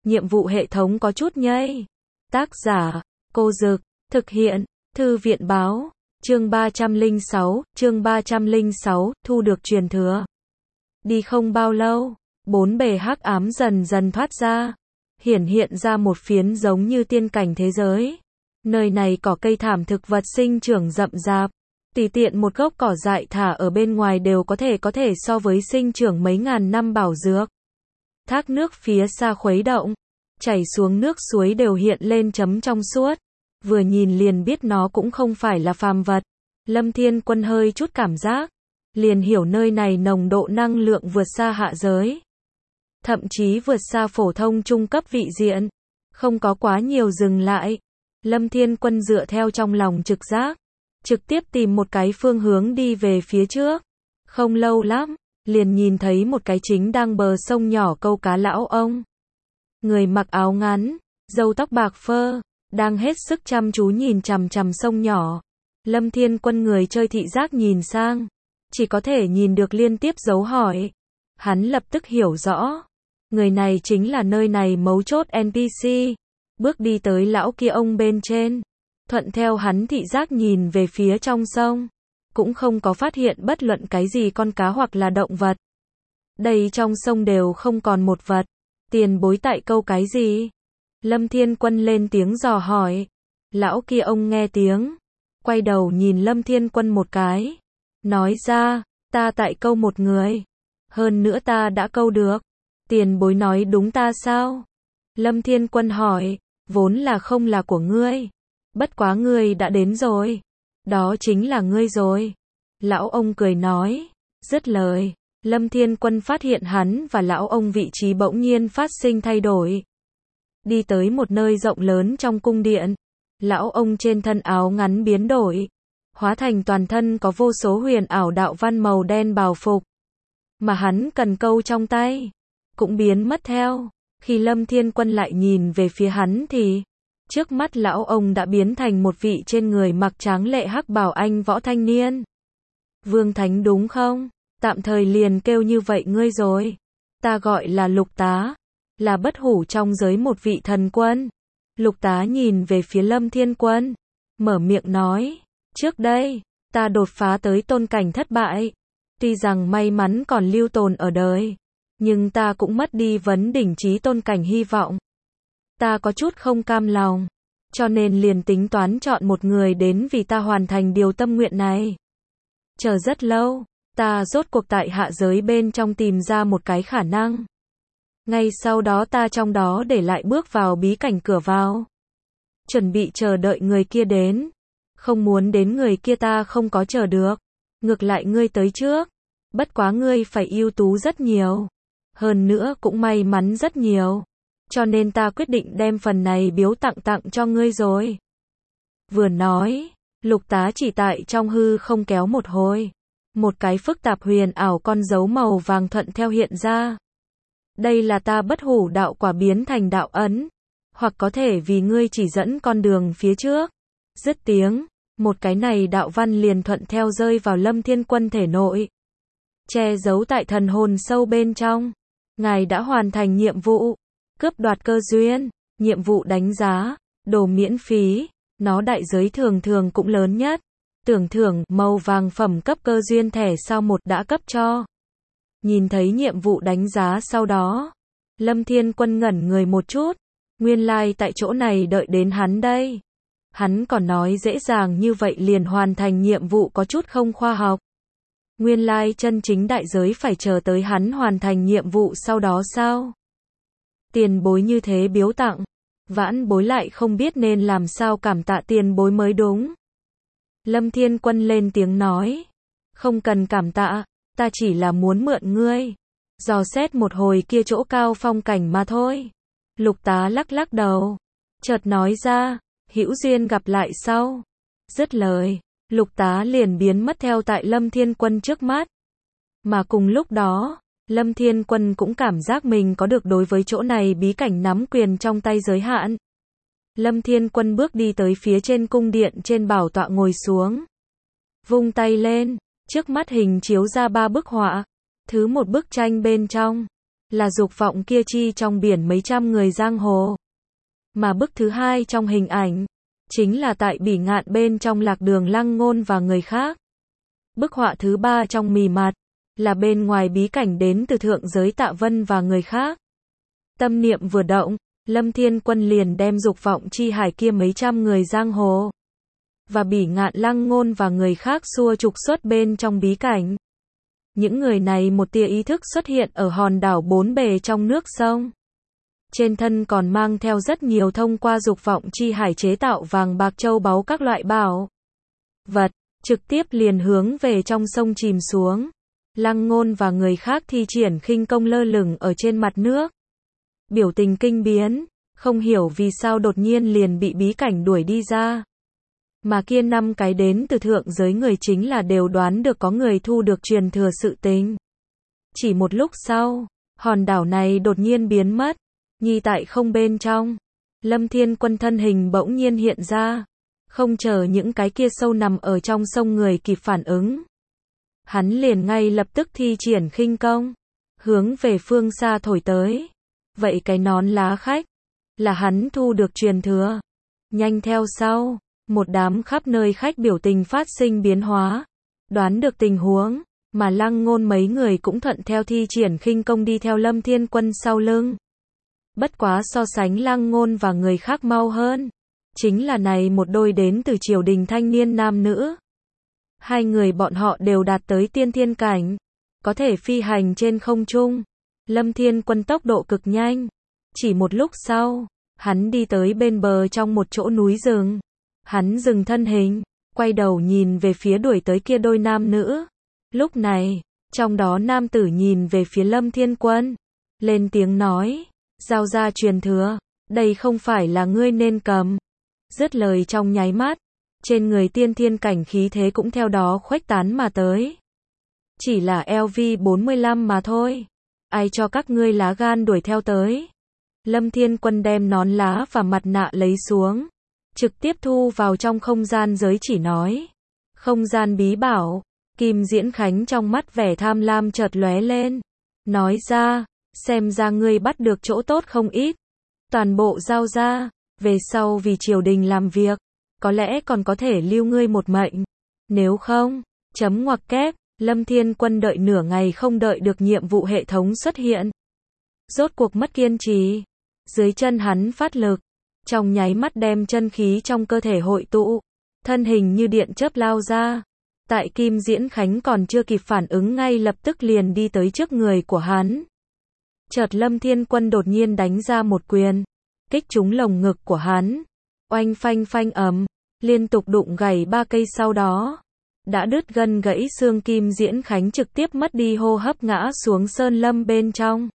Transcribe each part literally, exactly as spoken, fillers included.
nhiệm vụ hệ thống có chút nhây. Tác giả, Cô Dực, thực hiện, Thư viện báo, chương ba trăm lẻ sáu, chương ba trăm lẻ sáu, thu được truyền thừa. Đi không bao lâu, bốn bề hắc ám dần dần thoát ra, hiển hiện ra một phiến giống như tiên cảnh thế giới. Nơi này cỏ cây thảm thực vật sinh trưởng rậm rạp, tùy tiện một gốc cỏ dại thả ở bên ngoài đều có thể có thể so với sinh trưởng mấy ngàn năm bảo dược. Thác nước phía xa khuấy động, chảy xuống nước suối đều hiện lên chấm trong suốt, vừa nhìn liền biết nó cũng không phải là phàm vật. Lâm Thiên Quân hơi chút cảm giác, liền hiểu nơi này nồng độ năng lượng vượt xa hạ giới, thậm chí vượt xa phổ thông trung cấp vị diện. Không có quá nhiều dừng lại, Lâm Thiên Quân dựa theo trong lòng trực giác, trực tiếp tìm một cái phương hướng đi về phía trước. Không lâu lắm, liền nhìn thấy một cái chính đang bờ sông nhỏ câu cá lão ông. Người mặc áo ngắn, râu tóc bạc phơ, đang hết sức chăm chú nhìn chằm chằm sông nhỏ. Lâm Thiên Quân người chơi thị giác nhìn sang, chỉ có thể nhìn được liên tiếp dấu hỏi. Hắn lập tức hiểu rõ, người này chính là nơi này mấu chốt en pê xê. Bước đi tới lão kia ông bên trên, thuận theo hắn thị giác nhìn về phía trong sông, cũng không có phát hiện bất luận cái gì con cá hoặc là động vật. Đây trong sông đều không còn một vật. Tiền bối tại câu cái gì? Lâm Thiên Quân lên tiếng dò hỏi. Lão kia ông nghe tiếng, quay đầu nhìn Lâm Thiên Quân một cái, nói ra, ta tại câu một người, hơn nữa ta đã câu được. Tiền bối nói đúng ta sao? Lâm Thiên Quân hỏi, vốn là không là của ngươi, bất quá ngươi đã đến rồi, đó chính là ngươi rồi. Lão ông cười nói, dứt lời, Lâm Thiên Quân phát hiện hắn và lão ông vị trí bỗng nhiên phát sinh thay đổi. Đi tới một nơi rộng lớn trong cung điện, lão ông trên thân áo ngắn biến đổi, hóa thành toàn thân có vô số huyền ảo đạo văn màu đen bào phục, mà hắn cần câu trong tay, cũng biến mất theo. Khi Lâm Thiên Quân lại nhìn về phía hắn thì, trước mắt lão ông đã biến thành một vị trên người mặc tráng lệ hắc bào anh võ thanh niên. Vương Thánh đúng không? Tạm thời liền kêu như vậy ngươi rồi. Ta gọi là Lục Tá, là bất hủ trong giới một vị thần quân. Lục Tá nhìn về phía Lâm Thiên Quân, mở miệng nói, trước đây, ta đột phá tới tôn cảnh thất bại. Tuy rằng may mắn còn lưu tồn ở đời, nhưng ta cũng mất đi vấn đỉnh chí tôn cảnh hy vọng. Ta có chút không cam lòng, cho nên liền tính toán chọn một người đến vì ta hoàn thành điều tâm nguyện này. Chờ rất lâu, ta rốt cuộc tại hạ giới bên trong tìm ra một cái khả năng. Ngay sau đó ta trong đó để lại bước vào bí cảnh cửa vào, chuẩn bị chờ đợi người kia đến. Không muốn đến người kia ta không có chờ được, ngược lại ngươi tới trước. Bất quá ngươi phải ưu tú rất nhiều, hơn nữa cũng may mắn rất nhiều, cho nên ta quyết định đem phần này biếu tặng tặng cho ngươi rồi. Vừa nói, Lục Tá chỉ tại trong hư không kéo một hồi, một cái phức tạp huyền ảo con dấu màu vàng thuận theo hiện ra. Đây là ta bất hủ đạo quả biến thành đạo ấn, hoặc có thể vì ngươi chỉ dẫn con đường phía trước. Dứt tiếng, một cái này đạo văn liền thuận theo rơi vào Lâm Thiên Quân thể nội, che giấu tại thần hồn sâu bên trong. Ngài đã hoàn thành nhiệm vụ, cướp đoạt cơ duyên, nhiệm vụ đánh giá, đồ miễn phí, nó đại giới thường thường cũng lớn nhất. Tưởng thưởng, màu vàng phẩm cấp cơ duyên thẻ sao một đã cấp cho. Nhìn thấy nhiệm vụ đánh giá sau đó, Lâm Thiên Quân ngẩn người một chút, nguyên lai like tại chỗ này đợi đến hắn đây. Hắn còn nói dễ dàng như vậy liền hoàn thành nhiệm vụ có chút không khoa học. Nguyên lai like chân chính đại giới phải chờ tới hắn hoàn thành nhiệm vụ sau đó sao? Tiền bối như thế biếu tặng, vãn bối lại không biết nên làm sao cảm tạ tiền bối mới đúng. Lâm Thiên Quân lên tiếng nói, không cần cảm tạ, ta chỉ là muốn mượn ngươi, dò xét một hồi kia chỗ cao phong cảnh mà thôi. Lục Tá lắc lắc đầu, chợt nói ra, hữu duyên gặp lại sau. Dứt lời, Lục Tá liền biến mất theo tại Lâm Thiên Quân trước mắt. Mà cùng lúc đó, Lâm Thiên Quân cũng cảm giác mình có được đối với chỗ này bí cảnh nắm quyền trong tay giới hạn. Lâm Thiên Quân bước đi tới phía trên cung điện trên bảo tọa ngồi xuống. Vung tay lên, trước mắt hình chiếu ra ba bức họa. Thứ một bức tranh bên trong, là dục vọng kia chi trong biển mấy trăm người giang hồ. Mà bức thứ hai trong hình ảnh, chính là tại bỉ ngạn bên trong lạc đường Lăng Ngôn và người khác. Bức họa thứ ba trong mì mặt, là bên ngoài bí cảnh đến từ thượng giới Tạ Vân và người khác. Tâm niệm vừa động, Lâm Thiên Quân liền đem dục vọng chi hải kia mấy trăm người giang hồ và bỉ ngạn Lăng Ngôn và người khác xua trục xuất bên trong bí cảnh. Những người này một tia ý thức xuất hiện ở hòn đảo bốn bề trong nước sông. Trên thân còn mang theo rất nhiều thông qua dục vọng chi hải chế tạo vàng bạc châu báu các loại bảo vật, trực tiếp liền hướng về trong sông chìm xuống. Lăng Ngôn và người khác thi triển khinh công lơ lửng ở trên mặt nước. Biểu tình kinh biến, không hiểu vì sao đột nhiên liền bị bí cảnh đuổi đi ra. Mà kia năm cái đến từ thượng giới người chính là đều đoán được có người thu được truyền thừa sự tình. Chỉ một lúc sau, hòn đảo này đột nhiên biến mất. Nhi tại không bên trong, Lâm Thiên Quân thân hình bỗng nhiên hiện ra, không chờ những cái kia sâu nằm ở trong sông người kịp phản ứng. Hắn liền ngay lập tức thi triển khinh công, hướng về phương xa thổi tới. Vậy cái nón lá khách, là hắn thu được truyền thừa. Nhanh theo sau, một đám khắp nơi khách biểu tình phát sinh biến hóa, đoán được tình huống, mà Lăng Ngôn mấy người cũng thuận theo thi triển khinh công đi theo Lâm Thiên Quân sau lưng. Bất quá so sánh Lăng Ngôn và người khác mau hơn, chính là này một đôi đến từ triều đình thanh niên nam nữ. Hai người bọn họ đều đạt tới tiên thiên cảnh, có thể phi hành trên không trung. Lâm Thiên Quân tốc độ cực nhanh, chỉ một lúc sau, hắn đi tới bên bờ trong một chỗ núi rừng. Hắn dừng thân hình, quay đầu nhìn về phía đuổi tới kia đôi nam nữ. Lúc này, trong đó nam tử nhìn về phía Lâm Thiên Quân, lên tiếng nói, giao ra truyền thừa, đây không phải là ngươi nên cầm. Dứt lời trong nháy mắt, trên người tiên thiên cảnh khí thế cũng theo đó khuếch tán mà tới. Chỉ là L V bốn mươi lăm mà thôi, ai cho các ngươi lá gan đuổi theo tới. Lâm Thiên Quân đem nón lá và mặt nạ lấy xuống, trực tiếp thu vào trong không gian giới chỉ nói. Không gian bí bảo, Kim Diễn Khánh trong mắt vẻ tham lam chợt lóe lên. Nói ra, xem ra ngươi bắt được chỗ tốt không ít. Toàn bộ giao ra, về sau vì triều đình làm việc, có lẽ còn có thể lưu ngươi một mệnh. Nếu không, chấm ngoặc kép, Lâm Thiên Quân đợi nửa ngày không đợi được nhiệm vụ hệ thống xuất hiện. Rốt cuộc mất kiên trì, dưới chân hắn phát lực, trong nháy mắt đem chân khí trong cơ thể hội tụ, thân hình như điện chớp lao ra. Tại Kim Diễn Khánh còn chưa kịp phản ứng ngay lập tức liền đi tới trước người của hắn. Chợt Lâm Thiên Quân đột nhiên đánh ra một quyền, kích trúng lồng ngực của hắn. Oanh phanh phanh ầm, liên tục đụng gãy ba cây sau đó. Đã đứt gân gãy xương Kim Diễn Khánh trực tiếp mất đi hô hấp ngã xuống sơn lâm bên trong.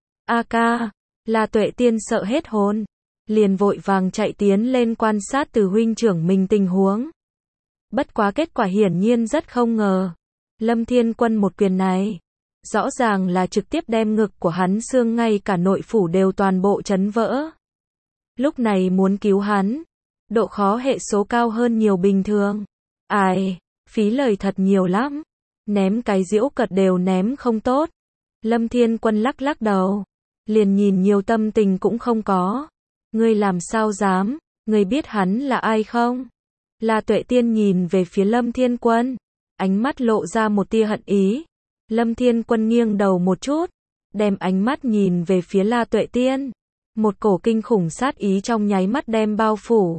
A ca, La Tuệ Tiên sợ hết hồn, liền vội vàng chạy tiến lên quan sát từ huynh trưởng mình tình huống. Bất quá kết quả hiển nhiên rất không ngờ. Lâm Thiên Quân một quyền này, rõ ràng là trực tiếp đem ngực của hắn xương ngay cả nội phủ đều toàn bộ chấn vỡ. Lúc này muốn cứu hắn, độ khó hệ số cao hơn nhiều bình thường. Ai, phí lời thật nhiều lắm. Ném cái giễu cợt đều ném không tốt. Lâm Thiên Quân lắc lắc đầu, liền nhìn nhiều tâm tình cũng không có. Ngươi làm sao dám, ngươi biết hắn là ai không? La Tuệ Tiên nhìn về phía Lâm Thiên Quân, ánh mắt lộ ra một tia hận ý. Lâm Thiên Quân nghiêng đầu một chút, đem ánh mắt nhìn về phía La Tuệ Tiên. Một cổ kinh khủng sát ý trong nháy mắt đem bao phủ.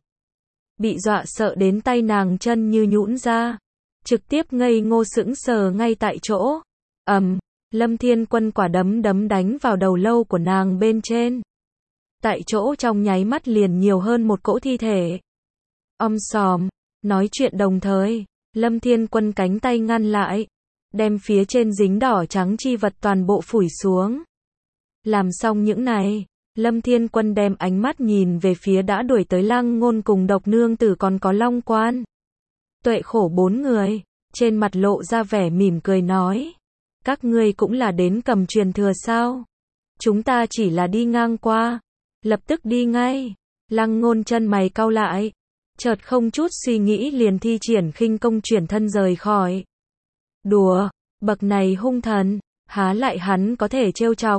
Bị dọa sợ đến tay nàng chân như nhũn ra, trực tiếp ngây ngô sững sờ ngay tại chỗ. Ầm, Lâm Thiên Quân quả đấm đấm đánh vào đầu lâu của nàng bên trên. Tại chỗ trong nháy mắt liền nhiều hơn một cỗ thi thể. Om sòm, nói chuyện đồng thời, Lâm Thiên Quân cánh tay ngăn lại, đem phía trên dính đỏ trắng chi vật toàn bộ phủi xuống. Làm xong những này, Lâm Thiên Quân đem ánh mắt nhìn về phía đã đuổi tới Lăng Ngôn cùng Độc Nương Tử còn có Long Quan. Tuệ khổ bốn người, trên mặt lộ ra vẻ mỉm cười nói. Các ngươi cũng là đến cầm truyền thừa sao? Chúng ta chỉ là đi ngang qua. Lập tức đi ngay. Lăng Ngôn chân mày cau lại, chợt không chút suy nghĩ liền thi triển khinh công chuyển thân rời khỏi. Đùa, bậc này hung thần, há lại hắn có thể trêu chọc.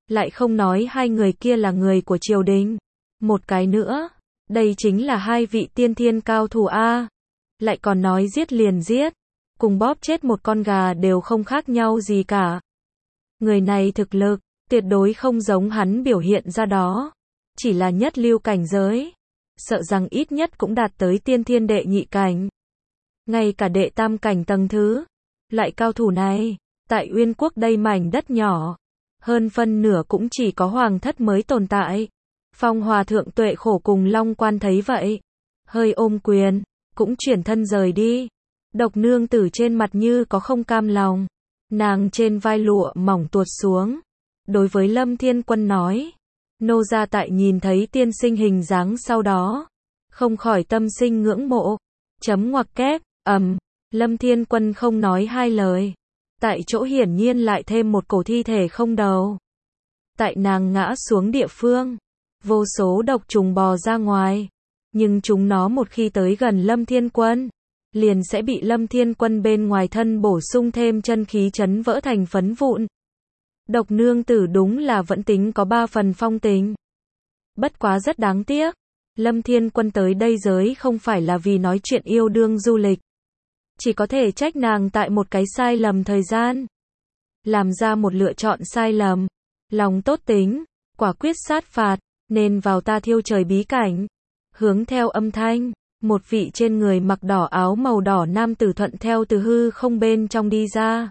lại không nói hai người kia là người của triều đình. Một cái nữa, đây chính là hai vị tiên thiên cao thủ a, lại còn nói giết liền giết, cùng bóp chết một con gà đều không khác nhau gì cả. Người này thực lực, tuyệt đối không giống hắn biểu hiện ra đó, chỉ là nhất lưu cảnh giới, sợ rằng ít nhất cũng đạt tới tiên thiên đệ nhị cảnh. Ngay cả đệ tam cảnh tầng thứ, loại cao thủ này, tại Uyên quốc đây mảnh đất nhỏ, hơn phân nửa cũng chỉ có hoàng thất mới tồn tại. Phong Hòa thượng Tuệ Khổ cùng Long Quan thấy vậy, hơi ôm quyền, cũng chuyển thân rời đi. Độc nương tử trên mặt như có không cam lòng, nàng trên vai lụa mỏng tuột xuống, đối với Lâm Thiên Quân nói, nô gia tại nhìn thấy tiên sinh hình dáng sau đó, không khỏi tâm sinh ngưỡng mộ. Chấm ngoặc kép, ầm, Lâm Thiên Quân không nói hai lời, tại chỗ hiển nhiên lại thêm một cổ thi thể không đầu. Tại nàng ngã xuống địa phương, vô số độc trùng bò ra ngoài, nhưng chúng nó một khi tới gần Lâm Thiên Quân, liền sẽ bị Lâm Thiên Quân bên ngoài thân bổ sung thêm chân khí chấn vỡ thành phấn vụn. Độc nương tử đúng là vẫn tính có ba phần phong tình. Bất quá rất đáng tiếc, Lâm Thiên Quân tới đây giới không phải là vì nói chuyện yêu đương du lịch. Chỉ có thể trách nàng tại một cái sai lầm thời gian. Làm ra một lựa chọn sai lầm. Lòng tốt tính, quả quyết sát phạt, nên vào ta thiêu trời bí cảnh. Hướng theo âm thanh, một vị trên người mặc đỏ áo màu đỏ nam tử thuận theo từ hư không bên trong đi ra.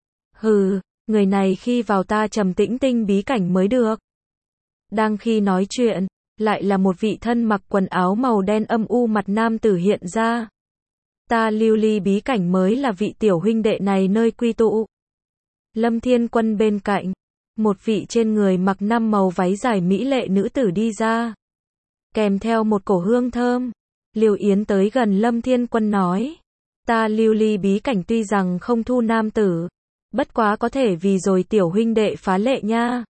Hừ, người này khi vào ta trầm tĩnh tinh bí cảnh mới được. Đang khi nói chuyện, lại là một vị thân mặc quần áo màu đen âm u mặt nam tử hiện ra. Ta lưu ly bí cảnh mới là vị tiểu huynh đệ này nơi quy tụ. Lâm Thiên Quân bên cạnh, một vị trên người mặc năm màu váy dài mỹ lệ nữ tử đi ra, kèm theo một cổ hương thơm. Liêu Yến tới gần Lâm Thiên Quân nói, ta lưu ly bí cảnh tuy rằng không thu nam tử, bất quá có thể vì rồi tiểu huynh đệ phá lệ nha.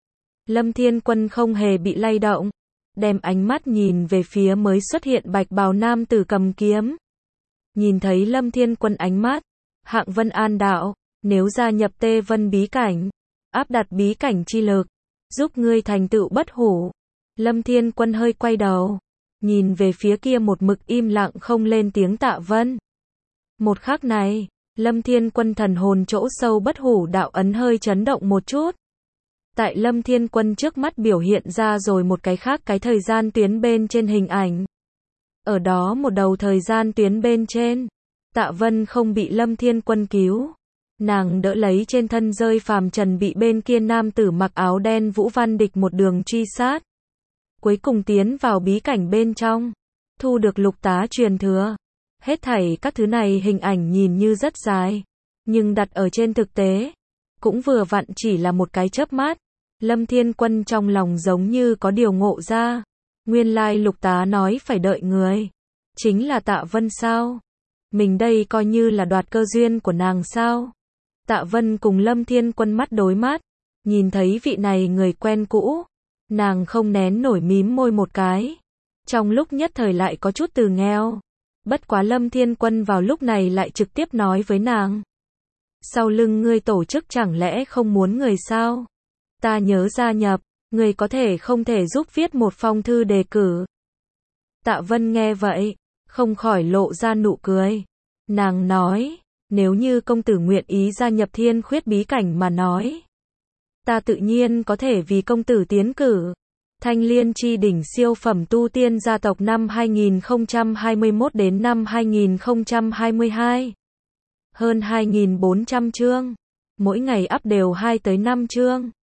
Lâm Thiên Quân không hề bị lay động, đem ánh mắt nhìn về phía mới xuất hiện bạch bào nam tử cầm kiếm. Nhìn thấy Lâm Thiên Quân ánh mắt, Hạng Vân An đạo, nếu gia nhập Tê Vân bí cảnh, áp đặt bí cảnh chi lực, giúp ngươi thành tựu bất hủ. Lâm Thiên Quân hơi quay đầu, nhìn về phía kia một mực im lặng không lên tiếng Tạ Vân. Một khắc này, Lâm Thiên Quân thần hồn chỗ sâu bất hủ đạo ấn hơi chấn động một chút. Tại Lâm Thiên Quân trước mắt biểu hiện ra rồi một cái khác cái thời gian tuyến bên trên hình ảnh. Ở đó một đầu thời gian tuyến bên trên, Tạ Vân không bị Lâm Thiên Quân cứu. Nàng đỡ lấy trên thân rơi phàm trần bị bên kia nam tử mặc áo đen Vũ Văn Địch một đường truy sát. Cuối cùng tiến vào bí cảnh bên trong, thu được lục tá truyền thừa. Hết thảy các thứ này hình ảnh nhìn như rất dài, nhưng đặt ở trên thực tế, cũng vừa vặn chỉ là một cái chớp mắt. Lâm Thiên Quân trong lòng giống như có điều ngộ ra. Nguyên lai lục tá nói phải đợi người, chính là Tạ Vân sao? Mình đây coi như là đoạt cơ duyên của nàng sao? Tạ Vân cùng Lâm Thiên Quân mắt đối mắt, nhìn thấy vị này người quen cũ, nàng không nén nổi mím môi một cái. Trong lúc nhất thời lại có chút từ nghèo. Bất quá Lâm Thiên Quân vào lúc này lại trực tiếp nói với nàng. Sau lưng ngươi tổ chức chẳng lẽ không muốn người sao? Ta nhớ gia nhập, người có thể không thể giúp viết một phong thư đề cử. Tạ Vân nghe vậy, không khỏi lộ ra nụ cười. Nàng nói, nếu như công tử nguyện ý gia nhập Thiên Khuyết bí cảnh mà nói, ta tự nhiên có thể vì công tử tiến cử. Thanh Liên chi đỉnh siêu phẩm tu tiên gia tộc năm hai nghìn không trăm hai mươi mốt đến năm hai nghìn không trăm hai mươi hai. Hơn hai nghìn bốn trăm chương, mỗi ngày up đều hai tới năm chương.